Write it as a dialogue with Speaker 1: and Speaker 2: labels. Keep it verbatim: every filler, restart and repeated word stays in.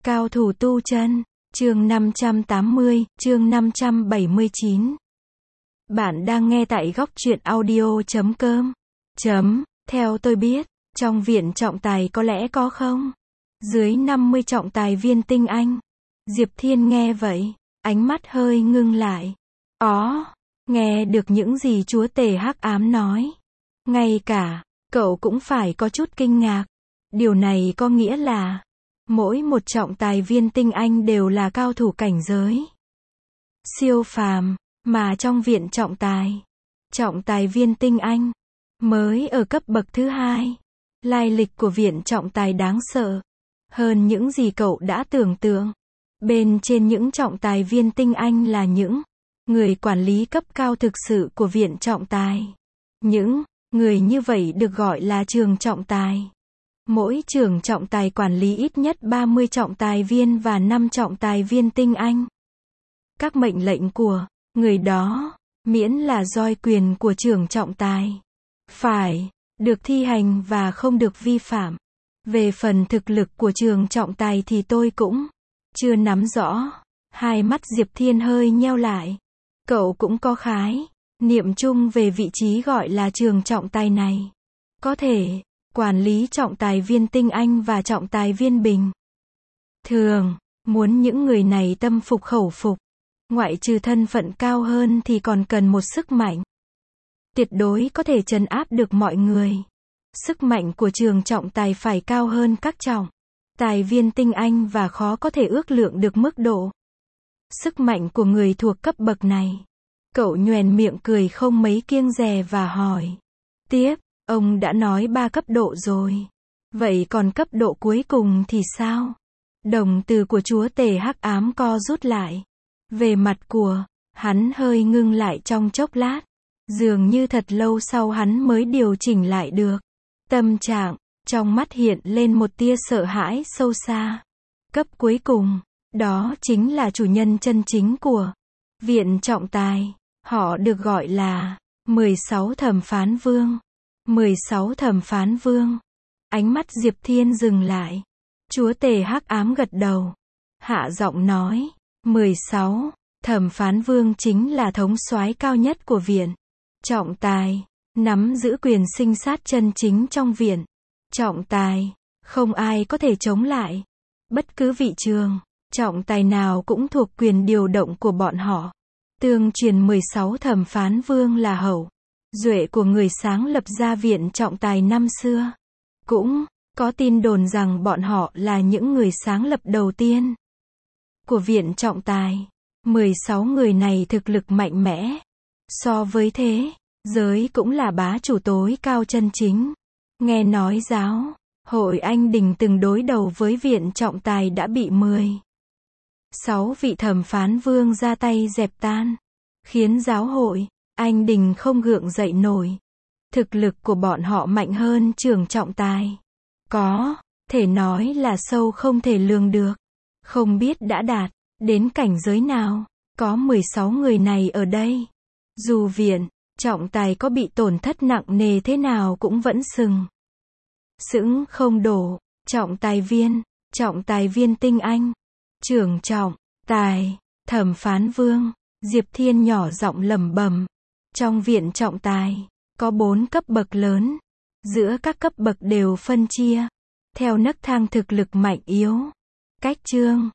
Speaker 1: Cao thủ tu chân, chương năm trăm tám mươi, chương năm trăm bảy mươi chín. Bạn đang nghe tại góc truyện audio chấm com. Chấm, theo tôi biết, trong viện trọng tài có lẽ có không? Dưới năm mươi trọng tài viên tinh anh. Diệp Thiên nghe vậy, ánh mắt hơi ngưng lại. Ó, nghe được những gì chúa tể hắc ám nói. Ngay cả, cậu cũng phải có chút kinh ngạc. Điều này có nghĩa là, mỗi một trọng tài viên tinh anh đều là cao thủ cảnh giới siêu phàm, mà trong viện trọng tài, trọng tài viên tinh anh, mới ở cấp bậc thứ hai. Lai lịch của viện trọng tài đáng sợ, hơn những gì cậu đã tưởng tượng. Bên trên những trọng tài viên tinh anh là những người quản lý cấp cao thực sự của viện trọng tài. Những người như vậy được gọi là trường trọng tài. Mỗi trường trọng tài quản lý ít nhất ba mươi trọng tài viên và năm trọng tài viên tinh anh. Các mệnh lệnh của người đó, miễn là doi quyền của trưởng trọng tài, phải được thi hành và không được vi phạm. Về phần thực lực của trường trọng tài thì tôi cũng chưa nắm rõ. Hai mắt Diệp Thiên hơi nheo lại. Cậu cũng có khái niệm chung về vị trí gọi là trường trọng tài này. Có thể quản lý trọng tài viên tinh anh và trọng tài viên bình thường. Muốn những người này tâm phục khẩu phục, ngoại trừ thân phận cao hơn thì còn cần một sức mạnh tuyệt đối có thể trấn áp được mọi người. Sức mạnh của trường trọng tài phải cao hơn các trọng tài viên tinh anh và khó có thể ước lượng được mức độ sức mạnh của người thuộc cấp bậc này. Cậu nhoẻn miệng cười không mấy kiêng dè và hỏi tiếp, ông đã nói ba cấp độ rồi. Vậy còn cấp độ cuối cùng thì sao? Đồng từ của chúa tể hắc ám co rút lại. Về mặt của hắn hơi ngưng lại trong chốc lát. Dường như thật lâu sau hắn mới điều chỉnh lại được tâm trạng. Trong mắt hiện lên một tia sợ hãi sâu xa. Cấp cuối cùng, đó chính là chủ nhân chân chính của viện trọng tài. Họ được gọi là mười sáu thẩm phán vương. mười sáu thẩm phán vương. Ánh mắt Diệp Thiên dừng lại. Chúa tể hắc ám gật đầu. Hạ giọng nói, mười sáu thẩm phán vương chính là thống soái cao nhất của viện trọng tài, nắm giữ quyền sinh sát chân chính trong viện trọng tài. Không ai có thể chống lại. Bất cứ vị trường trọng tài nào cũng thuộc quyền điều động của bọn họ. Tương truyền mười sáu thẩm phán vương là hậu duệ của người sáng lập ra viện trọng tài năm xưa. Cũng có tin đồn rằng bọn họ là những người sáng lập đầu tiên của viện trọng tài. mười sáu người này thực lực mạnh mẽ. So với thế giới cũng là bá chủ tối cao chân chính. Nghe nói giáo hội Anh Đình từng đối đầu với viện trọng tài đã bị mười sáu vị thẩm phán vương ra tay dẹp tan, khiến giáo hội Anh Đình không gượng dậy nổi. Thực lực của bọn họ mạnh hơn trường trọng tài, có thể nói là sâu không thể lường được. Không biết đã đạt đến cảnh giới nào, có mười sáu người này ở đây. Dù viện trọng tài có bị tổn thất nặng nề thế nào cũng vẫn sừng sững không đổ. Trọng tài viên, trọng tài viên tinh anh, trưởng trọng tài, thẩm phán vương. Diệp Thiên nhỏ giọng lẩm bẩm. Trong viện trọng tài, có bốn cấp bậc lớn. Giữa các cấp bậc đều phân chia theo nấc thang thực lực mạnh yếu. Cách chương